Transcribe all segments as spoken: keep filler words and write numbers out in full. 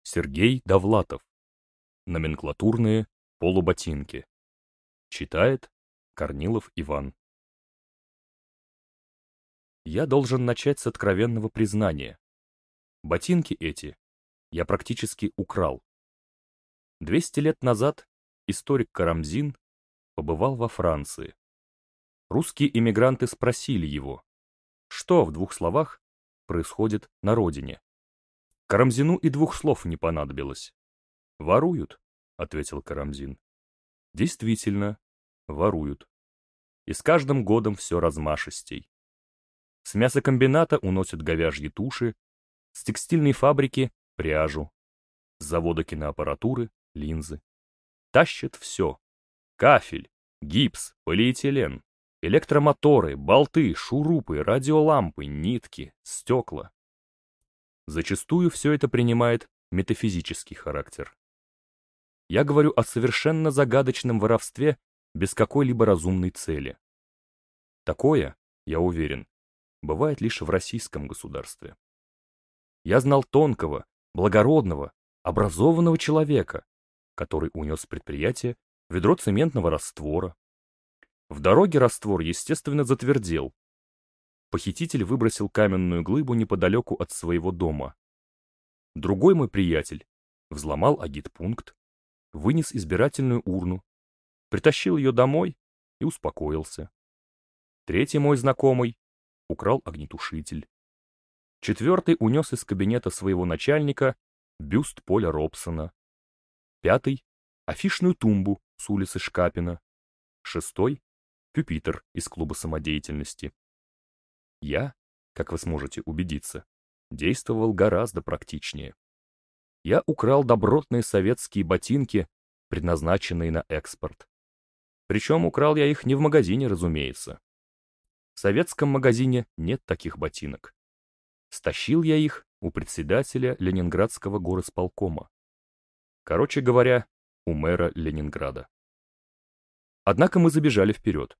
Сергей Довлатов. Номенклатурные полуботинки. Читает Корнилов Иван. Я должен начать с откровенного признания. Ботинки эти я практически украл. Двести лет назад историк Карамзин побывал во Франции. Русские эмигранты спросили его, что в двух словах происходит на родине. Карамзину и двух слов не понадобилось. «Воруют», — ответил Карамзин. Действительно, воруют. И с каждым годом все размашистей. С мясокомбината уносят говяжьи туши, с текстильной фабрики — пряжу, с завода киноаппаратуры — линзы. Тащат все. Кафель, гипс, полиэтилен, электромоторы, болты, шурупы, радиолампы, нитки, стекла. Зачастую все это принимает метафизический характер. Я говорю о совершенно загадочном воровстве без какой-либо разумной цели. Такое, я уверен, бывает лишь в российском государстве. Я знал тонкого, благородного, образованного человека, который унес с предприятия ведро цементного раствора. В дороге раствор, естественно, затвердел. Похититель выбросил каменную глыбу неподалеку от своего дома. Другой мой приятель взломал агитпункт, вынес избирательную урну, притащил ее домой и успокоился. Третий мой знакомый украл огнетушитель. Четвертый унес из кабинета своего начальника бюст Поля Робсона. Пятый — афишную тумбу с улицы Шкапина. Шестой — пюпитр из клуба самодеятельности. Я, как вы сможете убедиться, действовал гораздо практичнее. Я украл добротные советские ботинки, предназначенные на экспорт. Причем украл я их не в магазине, разумеется. В советском магазине нет таких ботинок. Стащил я их у председателя Ленинградского горосполкома. Короче говоря, у мэра Ленинграда. Однако мы забежали вперед.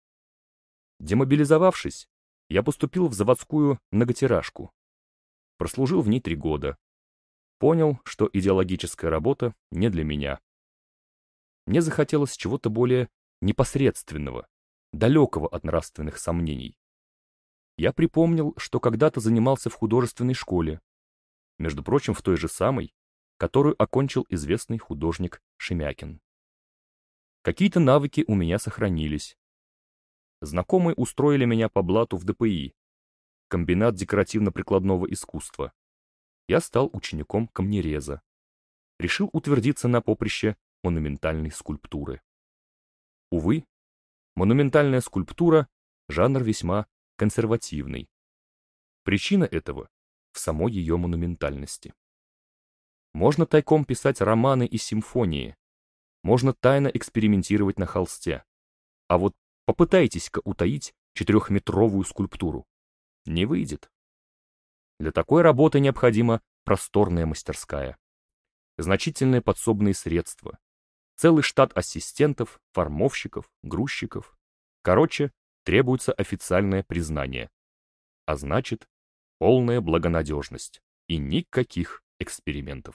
Демобилизовавшись, я поступил в заводскую многотиражку. Прослужил в ней три года. Понял, что идеологическая работа не для меня. Мне захотелось чего-то более непосредственного, далекого от нравственных сомнений. Я припомнил, что когда-то занимался в художественной школе, между прочим, в той же самой, которую окончил известный художник Шемякин. Какие-то навыки у меня сохранились. Знакомые устроили меня по блату в ДПИ, комбинат декоративно-прикладного искусства. Я стал учеником камнереза. Решил утвердиться на поприще монументальной скульптуры. Увы, монументальная скульптура — жанр весьма консервативный. Причина этого в самой ее монументальности. Можно тайком писать романы и симфонии, можно тайно экспериментировать на холсте, а вот попытайтесь-ка утаить четырехметровую скульптуру. Не выйдет. Для такой работы необходима просторная мастерская, значительные подсобные средства, целый штат ассистентов, формовщиков, грузчиков. Короче, требуется официальное признание, а значит, полная благонадежность и никаких экспериментов.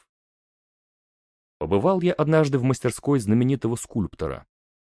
Побывал я однажды в мастерской знаменитого скульптора.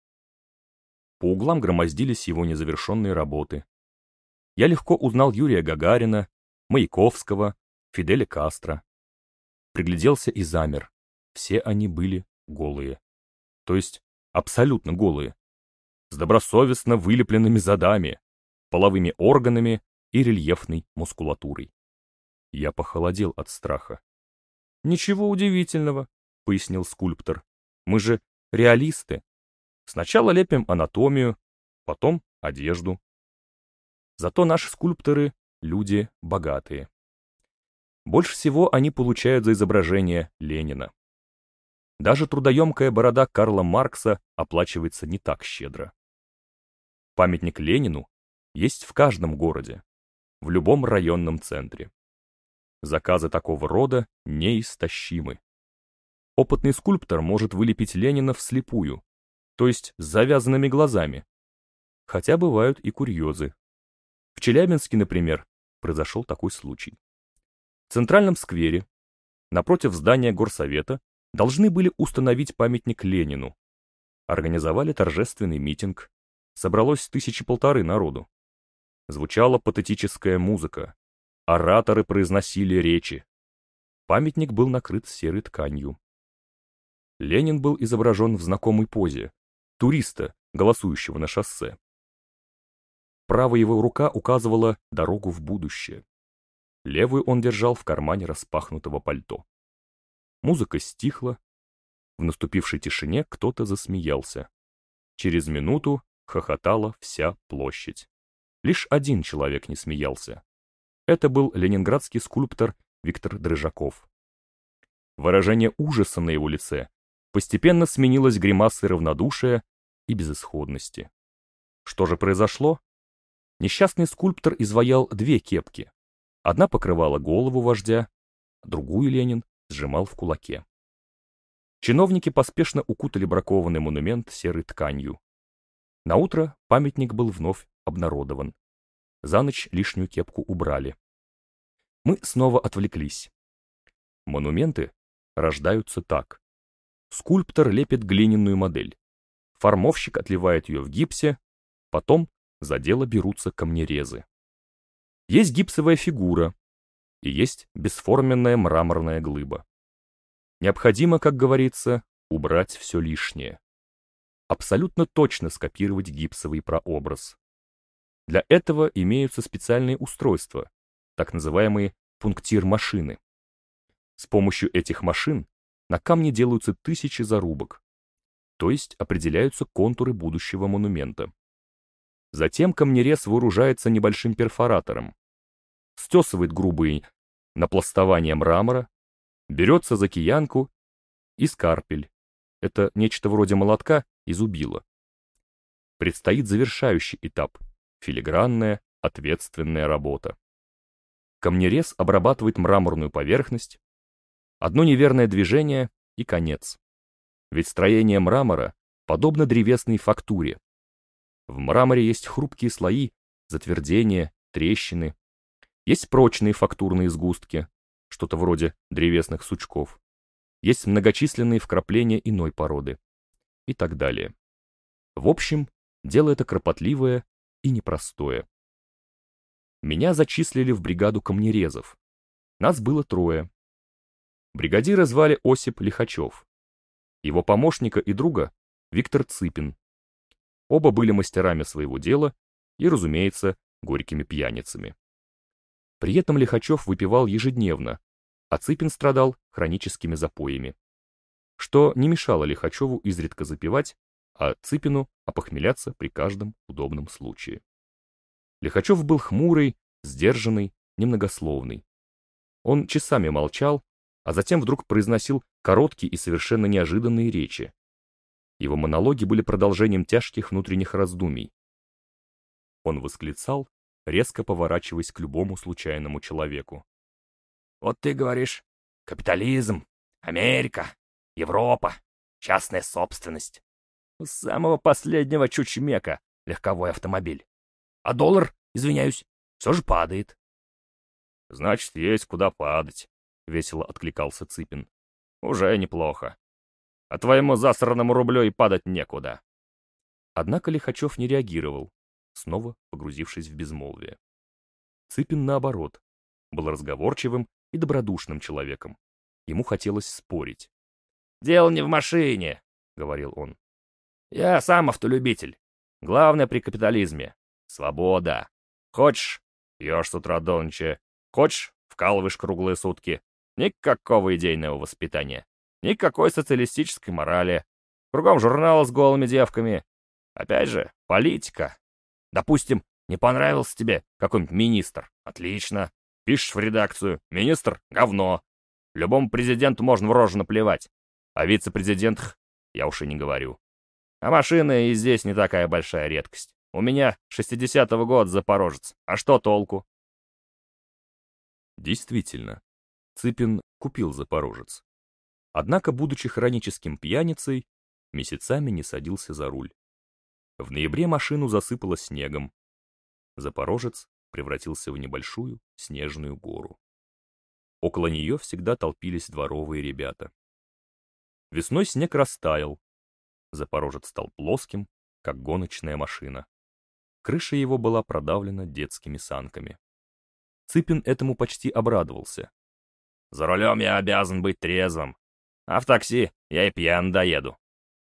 По углам громоздились его незавершенные работы. Я легко узнал Юрия Гагарина, Маяковского, Фиделя Кастро. Пригляделся и замер. Все они были голые. То есть абсолютно голые. С добросовестно вылепленными задами, половыми органами и рельефной мускулатурой. Я похолодел от страха. «Ничего удивительного», — пояснил скульптор. «Мы же реалисты. Сначала лепим анатомию, потом одежду. Зато наши скульпторы — люди богатые. Больше всего они получают за изображение Ленина. Даже трудоемкая борода Карла Маркса оплачивается не так щедро. Памятник Ленину есть в каждом городе, в любом районном центре. Заказы такого рода неистощимы. Опытный скульптор может вылепить Ленина вслепую, то есть с завязанными глазами. Хотя бывают и курьезы. В Челябинске, например, произошел такой случай. В центральном сквере напротив здания горсовета должны были установить памятник Ленину. Организовали торжественный митинг. Собралось тысячи полторы народу. Звучала патетическая музыка. Ораторы произносили речи. Памятник был накрыт серой тканью. Ленин был изображен в знакомой позе туриста, голосующего на шоссе. Правая его рука указывала дорогу в будущее. Левую он держал в кармане распахнутого пальто. Музыка стихла. В наступившей тишине кто-то засмеялся. Через минуту хохотала вся площадь. Лишь один человек не смеялся. Это был ленинградский скульптор Виктор Дрыжаков. Выражение ужаса на его лице постепенно сменилось гримасой равнодушия и безысходности. Что же произошло? Несчастный скульптор изваял две кепки. Одна покрывала голову вождя, другую Ленин сжимал в кулаке. Чиновники поспешно укутали бракованный монумент серой тканью. Наутро памятник был вновь обнародован. За ночь лишнюю кепку убрали. Мы снова отвлеклись. Монументы рождаются так. Скульптор лепит глиняную модель. Формовщик отливает ее в гипсе, потом за дело берутся камнерезы. Есть гипсовая фигура и есть бесформенная мраморная глыба. Необходимо, как говорится, убрать все лишнее. Абсолютно точно скопировать гипсовый прообраз. Для этого имеются специальные устройства, так называемые пунктир-машины. С помощью этих машин на камне делаются тысячи зарубок, то есть определяются контуры будущего монумента. Затем камнерез вооружается небольшим перфоратором, стесывает грубые напластования мрамора, берется за киянку и скарпель. Это нечто вроде молотка и зубила. Предстоит завершающий этап — филигранная, ответственная работа. Камнерез обрабатывает мраморную поверхность. Одно неверное движение — и конец. Ведь строение мрамора подобно древесной фактуре. В мраморе есть хрупкие слои, затвердения, трещины. Есть прочные фактурные сгустки, что-то вроде древесных сучков. Есть многочисленные вкрапления иной породы. И так далее. В общем, дело это кропотливое и непростое. Меня зачислили в бригаду камнерезов. Нас было трое. Бригадира звали Осип Лихачев. Его помощника и друга Виктор Цыпин. Оба были мастерами своего дела и, разумеется, горькими пьяницами. При этом Лихачев выпивал ежедневно, а Цыпин страдал хроническими запоями. Что не мешало Лихачеву изредка запивать, а Цыпину опохмеляться при каждом удобном случае. Лихачев был хмурый, сдержанный, немногословный. Он часами молчал, а затем вдруг произносил короткие и совершенно неожиданные речи. Его монологи были продолжением тяжких внутренних раздумий. Он восклицал, резко поворачиваясь к любому случайному человеку. «Вот ты говоришь, капитализм, Америка, Европа, частная собственность. У самого последнего чучмека легковой автомобиль. А доллар, извиняюсь, все же падает». «Значит, есть куда падать», — весело откликался Цыпин. «Уже неплохо. А твоему засранному рублю и падать некуда». Однако Лихачев не реагировал, снова погрузившись в безмолвие. Цыпин, наоборот, был разговорчивым и добродушным человеком. Ему хотелось спорить. «Дело не в машине», — говорил он. «Я сам автолюбитель. Главное при капитализме — свобода. Хочешь — пьешь с утра до ночи. Хочешь — вкалываешь круглые сутки. Никакого идейного воспитания. Никакой социалистической морали. Кругом журналы с голыми девками. Опять же, политика. Допустим, не понравился тебе какой-нибудь министр. Отлично. Пишешь в редакцию. Министр — говно. Любому президенту можно в рожу наплевать. О вице-президентах я уж и не говорю. А машина и здесь не такая большая редкость. У меня шестидесятого года запорожец. А что толку?» Действительно, Цыпин купил запорожец. Однако, будучи хроническим пьяницей, месяцами не садился за руль. В ноябре машину засыпало снегом. Запорожец превратился в небольшую снежную гору. Около нее всегда толпились дворовые ребята. Весной снег растаял. Запорожец стал плоским, как гоночная машина. Крыша его была продавлена детскими санками. Цыпин этому почти обрадовался. «За рулем я обязан быть трезвым, а в такси я и пьян доеду».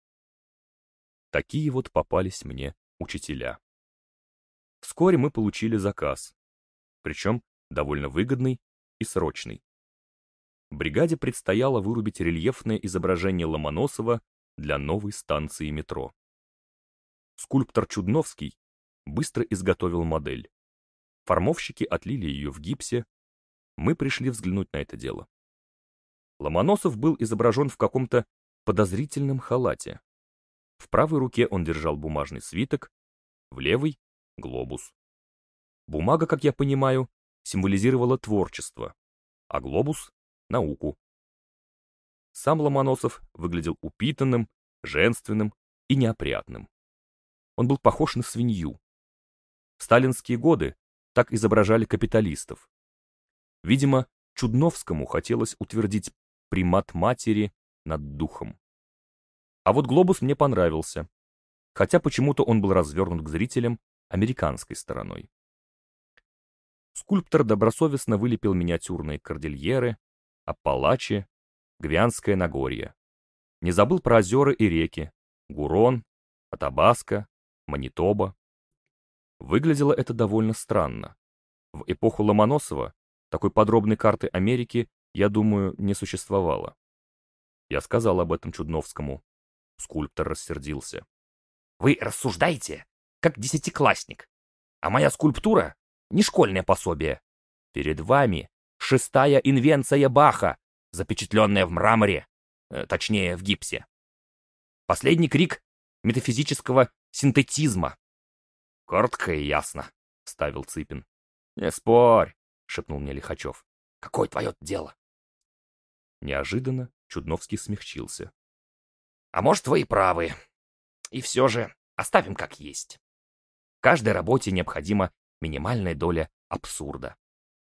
Такие вот попались мне учителя. Вскоре мы получили заказ, причем довольно выгодный и срочный. Бригаде предстояло вырубить рельефное изображение Ломоносова для новой станции метро. Скульптор Чудновский быстро изготовил модель. Формовщики отлили ее в гипсе. Мы пришли взглянуть на это дело. Ломоносов был изображен в каком-то подозрительном халате. В правой руке он держал бумажный свиток, в левой — глобус. Бумага, как я понимаю, символизировала творчество, а глобус — науку. Сам Ломоносов выглядел упитанным, женственным и неопрятным. Он был похож на свинью. В сталинские годы так изображали капиталистов. Видимо, Чудновскому хотелось утвердить примат матери над духом. А вот глобус мне понравился, хотя почему-то он был развернут к зрителям американской стороной. Скульптор добросовестно вылепил миниатюрные кордильеры, Аппалачи, Гвианское Нагорье. Не забыл про озера и реки, Гурон, Атабаска, Манитоба. Выглядело это довольно странно. В эпоху Ломоносова такой подробной карты Америки, я думаю, не существовало. Я сказал об этом Чудновскому. Скульптор рассердился. «Вы рассуждаете, как десятиклассник, а моя скульптура — не школьное пособие. Перед вами шестая инвенция Баха, запечатленная в мраморе, э, точнее, в гипсе. Последний крик метафизического синтетизма». «Коротко и ясно», — вставил Цыпин. «Не спорь», — шепнул мне Лихачев. «Какое твое дело?» Неожиданно Чудновский смягчился. «А может, вы и правы. И все же оставим как есть. В каждой работе необходима минимальная доля абсурда».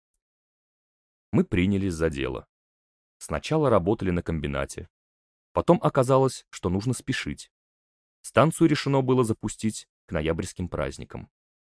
Мы принялись за дело. Сначала работали на комбинате. Потом оказалось, что нужно спешить. Станцию решено было запустить к ноябрьским праздникам.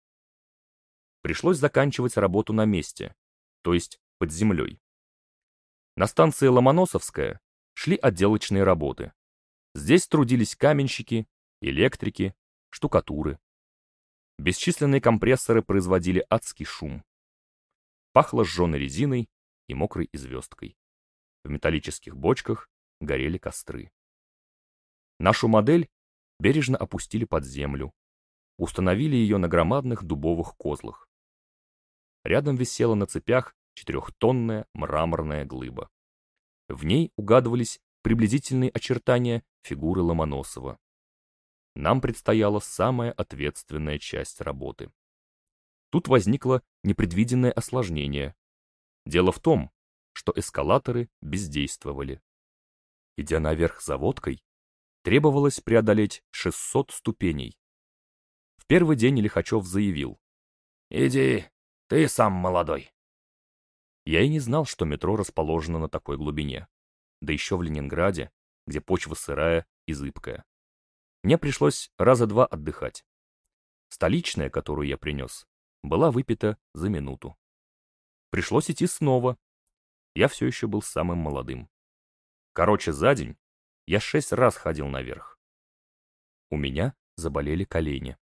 Пришлось заканчивать работу на месте, то есть под землей. На станции Ломоносовская шли отделочные работы. Здесь трудились каменщики, электрики, штукатуры. Бесчисленные компрессоры производили адский шум. Пахло сжженной резиной и мокрой известкой. В металлических бочках горели костры. Нашу модель бережно опустили под землю, установили ее на громадных дубовых козлах. Рядом висела на цепях четырехтонная мраморная глыба. В ней угадывались приблизительные очертания фигуры Ломоносова. Нам предстояла самая ответственная часть работы. Тут возникло непредвиденное осложнение. Дело в том, что эскалаторы бездействовали. Идя наверх за водкой, требовалось преодолеть шестьсот ступеней. В первый день Лихачев заявил: «Иди, ты сам молодой». Я и не знал, что метро расположено на такой глубине, да еще в Ленинграде, где почва сырая и зыбкая. Мне пришлось раза два отдыхать. Столичная, которую я принес, была выпита за минуту. Пришлось идти снова. Я все еще был самым молодым. Короче, за день я шесть раз ходил наверх. У меня заболели колени.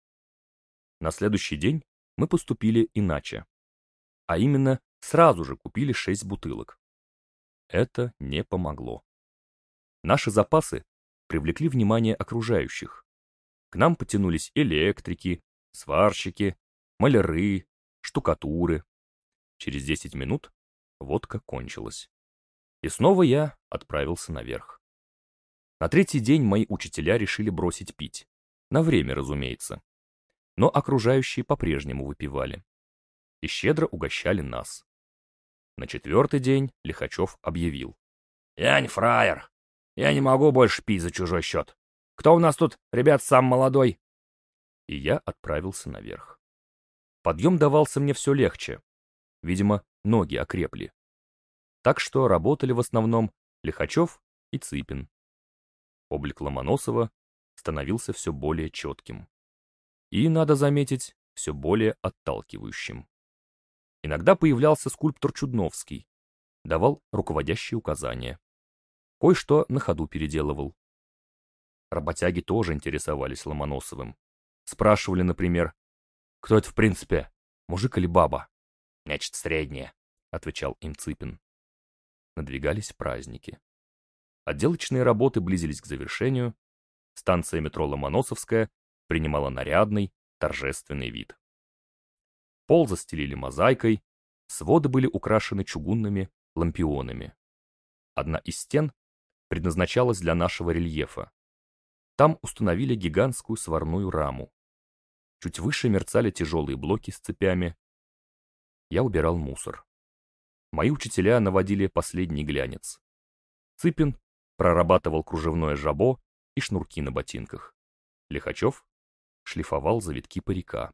На следующий день мы поступили иначе. А именно, сразу же купили шесть бутылок. Это не помогло. Наши запасы привлекли внимание окружающих. К нам потянулись электрики, сварщики, маляры, штукатуры. Через десять минут водка кончилась. И снова я отправился наверх. На третий день мои учителя решили бросить пить. На время, разумеется. Но окружающие по-прежнему выпивали. И щедро угощали нас. На четвертый день Лихачев объявил: «Я не фраер. Я не могу больше пить за чужой счет. Кто у нас тут, ребят, сам молодой?» И я отправился наверх. Подъем давался мне все легче. Видимо, ноги окрепли. Так что работали в основном Лихачев и Цыпин. Облик Ломоносова становился все более четким. И, надо заметить, все более отталкивающим. Иногда появлялся скульптор Чудновский, давал руководящие указания. Кое-что на ходу переделывал. Работяги тоже интересовались Ломоносовым. Спрашивали, например, «Кто это в принципе, мужик или баба?» «Нечто среднее», — отвечал им Цыпин. Надвигались праздники. Отделочные работы близились к завершению. Станция метро Ломоносовская принимала нарядный, торжественный вид. Пол застелили мозаикой, своды были украшены чугунными лампионами. Одна из стен предназначалась для нашего рельефа. Там установили гигантскую сварную раму. Чуть выше мерцали тяжелые блоки с цепями. Я убирал мусор. Мои учителя наводили последний глянец. Цыпин прорабатывал кружевное жабо и шнурки на ботинках. Лихачев шлифовал завитки парика.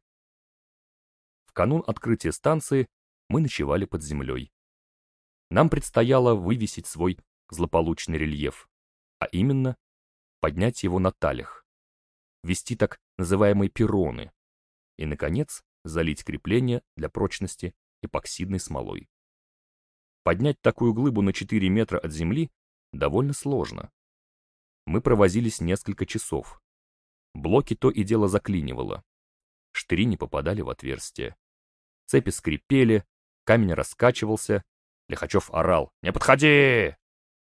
В канун открытия станции мы ночевали под землей. Нам предстояло вывесить свой злополучный рельеф, а именно поднять его на талях, ввести так называемые перроны и, наконец, залить крепление для прочности эпоксидной смолой. Поднять такую глыбу на четыре метра от земли довольно сложно. Мы провозились несколько часов. Блоки то и дело заклинивало. Штыри не попадали в отверстие. Цепи скрипели, камень раскачивался. Лихачев орал: «Не подходи!»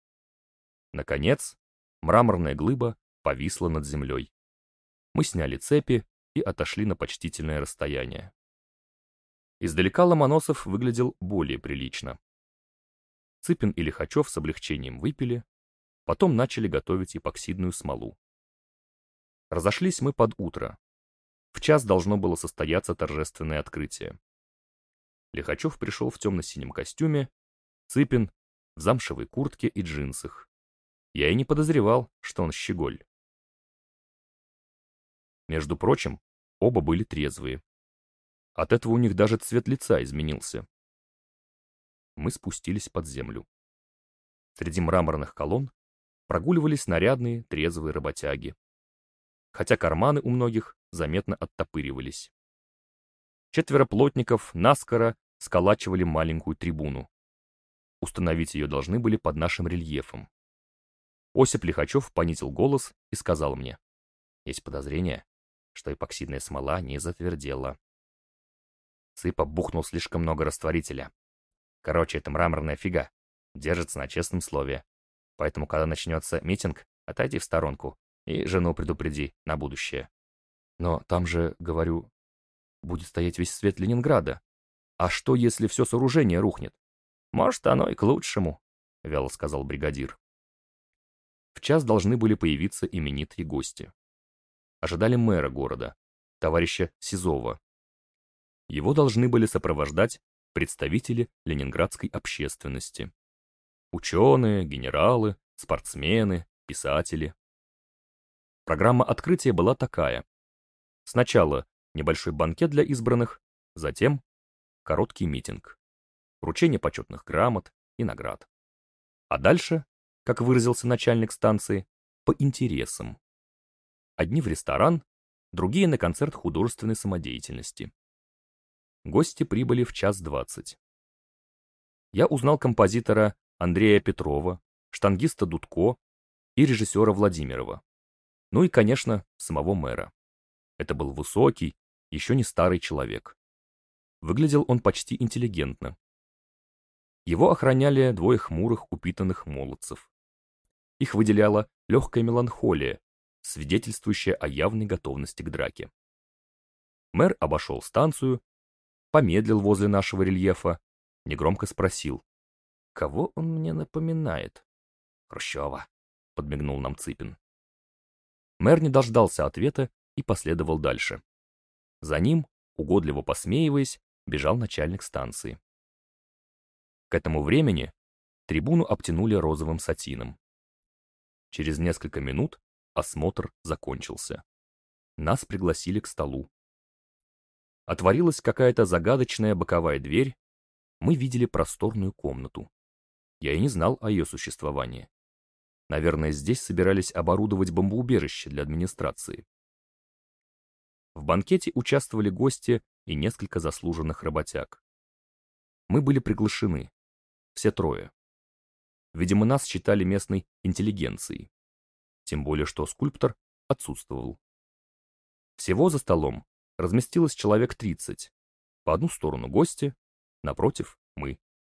Наконец, мраморная глыба повисла над землей. Мы сняли цепи и отошли на почтительное расстояние. Издалека Ломоносов выглядел более прилично. Цыпин и Лихачев с облегчением выпили, потом начали готовить эпоксидную смолу. Разошлись мы под утро. В час должно было состояться торжественное открытие. Лихачев пришел в темно-синем костюме, Цыпин в замшевой куртке и джинсах. Я и не подозревал, что он щеголь. Между прочим, оба были трезвые. От этого у них даже цвет лица изменился. Мы спустились под землю. Среди мраморных колонн прогуливались нарядные трезвые работяги, хотя карманы у многих заметно оттопыривались. Четверо плотников наскоро сколачивали маленькую трибуну. Установить ее должны были под нашим рельефом. Осип Лихачев понизил голос и сказал мне: «Есть подозрение, что эпоксидная смола не затвердела. Цыпа бухнул слишком много растворителя. Короче, это мраморная фига. Держится на честном слове. Поэтому, когда начнется митинг, отойди в сторонку и жену предупреди на будущее». «Но там же, говорю, будет стоять весь свет Ленинграда. А что, если все сооружение рухнет?» «Может, оно и к лучшему», — вяло сказал бригадир. В час должны были появиться именитые гости. Ожидали мэра города, товарища Сизова. Его должны были сопровождать представители ленинградской общественности. Ученые, генералы, спортсмены, писатели. Программа открытия была такая. Сначала небольшой банкет для избранных, затем короткий митинг, вручение почетных грамот и наград. А дальше, как выразился начальник станции, по интересам. Одни в ресторан, другие на концерт художественной самодеятельности. Гости прибыли в час двадцать. Я узнал композитора Андрея Петрова, штангиста Дудко и режиссера Владимирова. Ну и, конечно, самого мэра. Это был высокий, еще не старый человек. Выглядел он почти интеллигентно. Его охраняли двое хмурых упитанных молодцев. Их выделяла легкая меланхолия, свидетельствующая о явной готовности к драке. Мэр обошел станцию, помедлил возле нашего рельефа, негромко спросил: «Кого он мне напоминает?» «Хрущева», — подмигнул нам Цыпин. Мэр не дождался ответа и последовал дальше. За ним, угодливо посмеиваясь, бежал начальник станции. К этому времени трибуну обтянули розовым сатином. Через несколько минут осмотр закончился. Нас пригласили к столу. Отворилась какая-то загадочная боковая дверь, мы видели просторную комнату. Я и не знал о ее существовании. Наверное, здесь собирались оборудовать бомбоубежище для администрации. В банкете участвовали гости и несколько заслуженных работяг. Мы были приглашены, все трое. Видимо, нас считали местной интеллигенцией. Тем более, что скульптор отсутствовал. Всего за столом разместилось человек тридцать. По одну сторону гости, напротив — мы.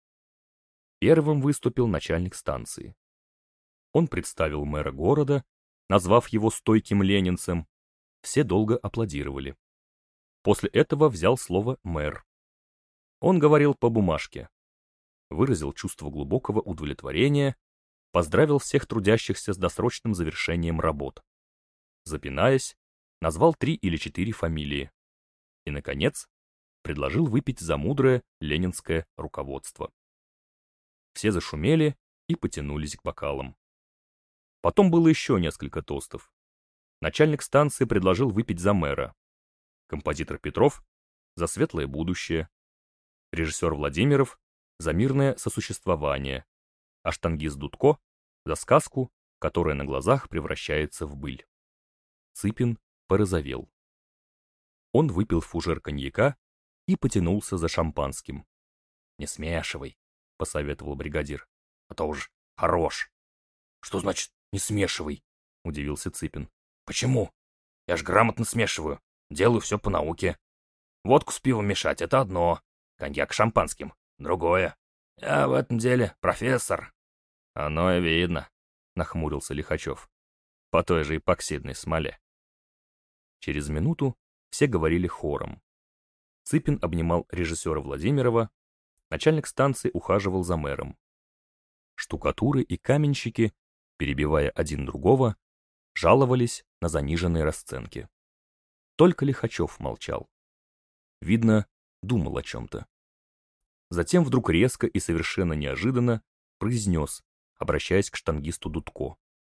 Первым выступил начальник станции. Он представил мэра города, назвав его стойким ленинцем. Все долго аплодировали. После этого взял слово мэр. Он говорил по бумажке. Выразил чувство глубокого удовлетворения, поздравил всех трудящихся с досрочным завершением работ. Запинаясь, назвал три или четыре фамилии. И, наконец, предложил выпить за мудрое ленинское руководство. Все зашумели и потянулись к бокалам. Потом было еще несколько тостов. Начальник станции предложил выпить за мэра. Композитор Петров — за светлое будущее. Режиссер Владимиров — за мирное сосуществование. А штангист Дудко — за сказку, которая на глазах превращается в быль. Цыпин порозовел. Он выпил фужер коньяка и потянулся за шампанским. «Не смешивай», — посоветовал бригадир, — «а то уж хорош». «Что значит «не смешивай»?» — удивился Цыпин. «Почему? Я ж грамотно смешиваю, делаю все по науке. Водку с пивом мешать — это одно, коньяк с шампанским — другое. Я в этом деле профессор». «Оно и видно», — нахмурился Лихачев, — «по той же эпоксидной смоле». Через минуту все говорили хором. Цыпин обнимал режиссера Владимирова, начальник станции ухаживал за мэром. Штукатуры и каменщики, перебивая один другого, жаловались на заниженные расценки. Только Лихачев молчал. Видно, думал о чем-то. Затем вдруг резко и совершенно неожиданно произнес, обращаясь к штангисту Дудко.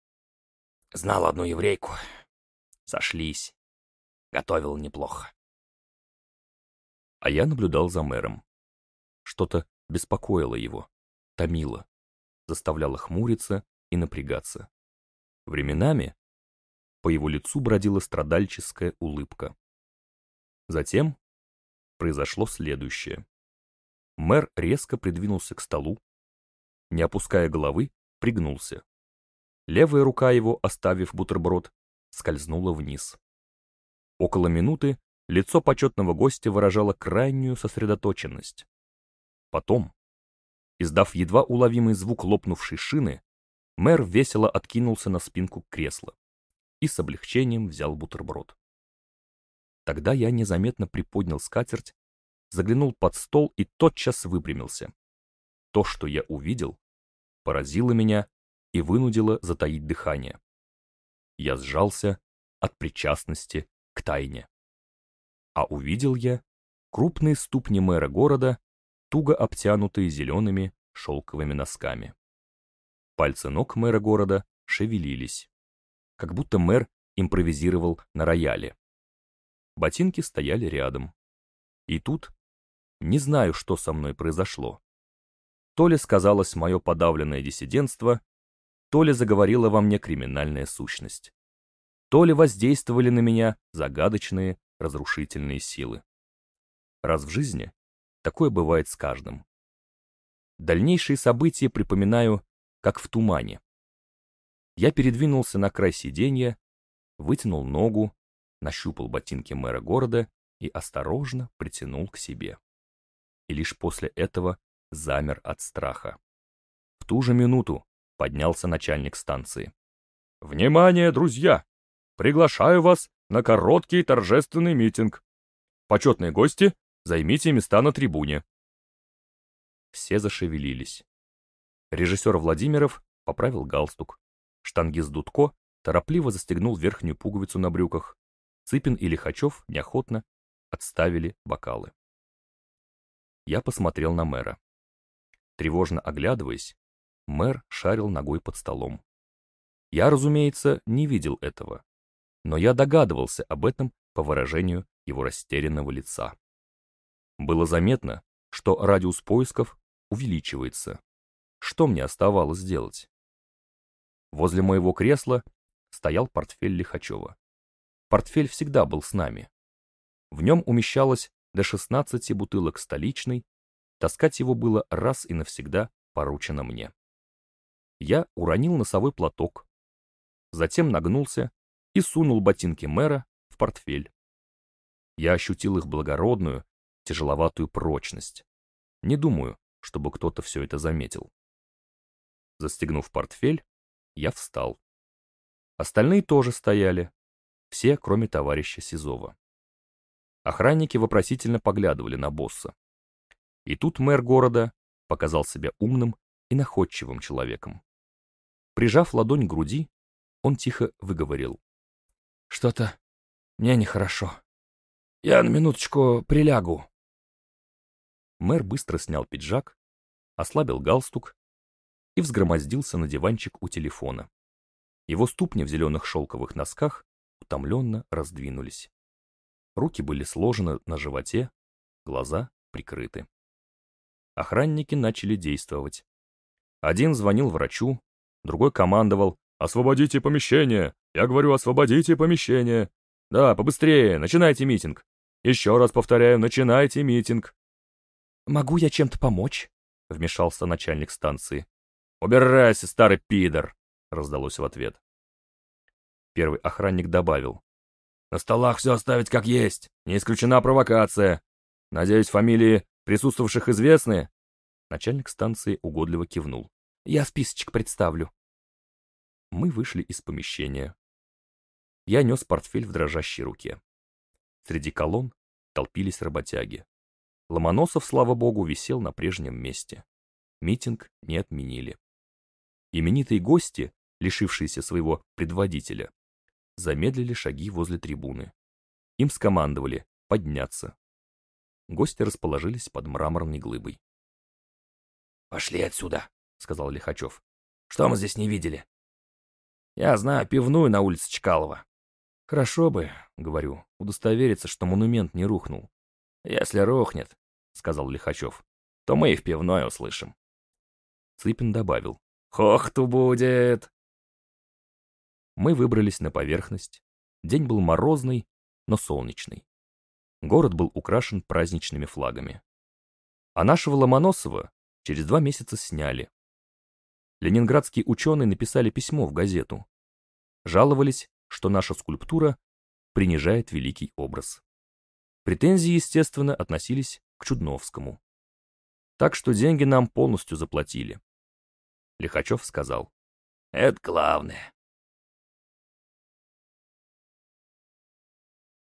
«Знал одну еврейку. Сошлись. Готовил неплохо». А я наблюдал за мэром. Что-то беспокоило его, томило, заставляло хмуриться и напрягаться. Временами по его лицу бродила страдальческая улыбка. Затем произошло следующее. Мэр резко придвинулся к столу, не опуская головы, пригнулся. Левая рука его, оставив бутерброд, скользнула вниз. Около минуты лицо почетного гостя выражало крайнюю сосредоточенность. Потом, издав едва уловимый звук лопнувшей шины, мэр весело откинулся на спинку кресла и с облегчением взял бутерброд. Тогда я незаметно приподнял скатерть, заглянул под стол и тотчас выпрямился. То, что я увидел, поразило меня и вынудило затаить дыхание. Я сжался от причастности к тайне. А увидел я крупные ступни мэра города, туго обтянутые зелеными шелковыми носками. Пальцы ног мэра города шевелились, как будто мэр импровизировал на рояле. Ботинки стояли рядом. И тут не знаю, что со мной произошло. То ли сказалось мое подавленное диссидентство, то ли заговорила во мне криминальная сущность, то ли воздействовали на меня загадочные разрушительные силы. Раз в жизни такое бывает с каждым. Дальнейшие события припоминаю, как в тумане. Я передвинулся на край сиденья, вытянул ногу, нащупал ботинки мэра города и осторожно притянул к себе. И лишь после этого замер от страха. В ту же минуту поднялся начальник станции. «Внимание, друзья! Приглашаю вас на короткий торжественный митинг. Почетные гости, займите места на трибуне». Все зашевелились. Режиссер Владимиров поправил галстук. Штангист Дудко торопливо застегнул верхнюю пуговицу на брюках. Цыпин и Лихачев неохотно отставили бокалы. Я посмотрел на мэра. Тревожно оглядываясь, мэр шарил ногой под столом. Я, разумеется, не видел этого, но я догадывался об этом по выражению его растерянного лица. Было заметно, что радиус поисков увеличивается, что мне оставалось делать? Возле моего кресла стоял портфель Лихачева. Портфель всегда был с нами. В нем умещалось до шестнадцати бутылок столичной, таскать его было раз и навсегда поручено мне. Я уронил носовой платок, затем нагнулся и сунул ботинки мэра в портфель. Я ощутил их благородную, тяжеловатую прочность. Не думаю, чтобы кто-то все это заметил. Застегнув портфель, я встал. Остальные тоже стояли, все, кроме товарища Сизова. Охранники вопросительно поглядывали на босса. И тут мэр города показал себя умным и находчивым человеком. Прижав ладонь к груди, он тихо выговорил: «Что-то мне нехорошо. Я на минуточку прилягу». Мэр быстро снял пиджак, ослабил галстук и взгромоздился на диванчик у телефона. Его ступни в зеленых шелковых носках утомленно раздвинулись. Руки были сложены на животе, глаза прикрыты. Охранники начали действовать. Один звонил врачу, другой командовал: «Освободите помещение! Я говорю, освободите помещение! Да, побыстрее, начинайте митинг! Еще раз повторяю, начинайте митинг!» «Могу я чем-то помочь?» — вмешался начальник станции. «Убирайся, старый пидор!» — раздалось в ответ. Первый охранник добавил: «На столах все оставить как есть, не исключена провокация. Надеюсь, фамилии присутствовавших известны?» Начальник станции угодливо кивнул. «Я списочек представлю». Мы вышли из помещения. Я нес портфель в дрожащей руке. Среди колонн толпились работяги. Ломоносов, слава богу, висел на прежнем месте. Митинг не отменили. Именитые гости, лишившиеся своего предводителя, замедлили шаги возле трибуны. Им скомандовали подняться. Гости расположились под мраморной глыбой. «Пошли отсюда», — сказал Лихачев. «Что мы здесь не видели?» «Я знаю пивную на улице Чкалова». «Хорошо бы, — говорю, — удостовериться, что монумент не рухнул». «Если рухнет, — сказал Лихачев, — то мы и в пивной услышим». Цыпин добавил: «Хохту будет!» Мы выбрались на поверхность. День был морозный, но солнечный. Город был украшен праздничными флагами. А нашего Ломоносова через два месяца сняли. Ленинградские ученые написали письмо в газету. Жаловались, что наша скульптура принижает великий образ. Претензии, естественно, относились к Чудновскому. Так что деньги нам полностью заплатили. Лихачев сказал: «Это главное.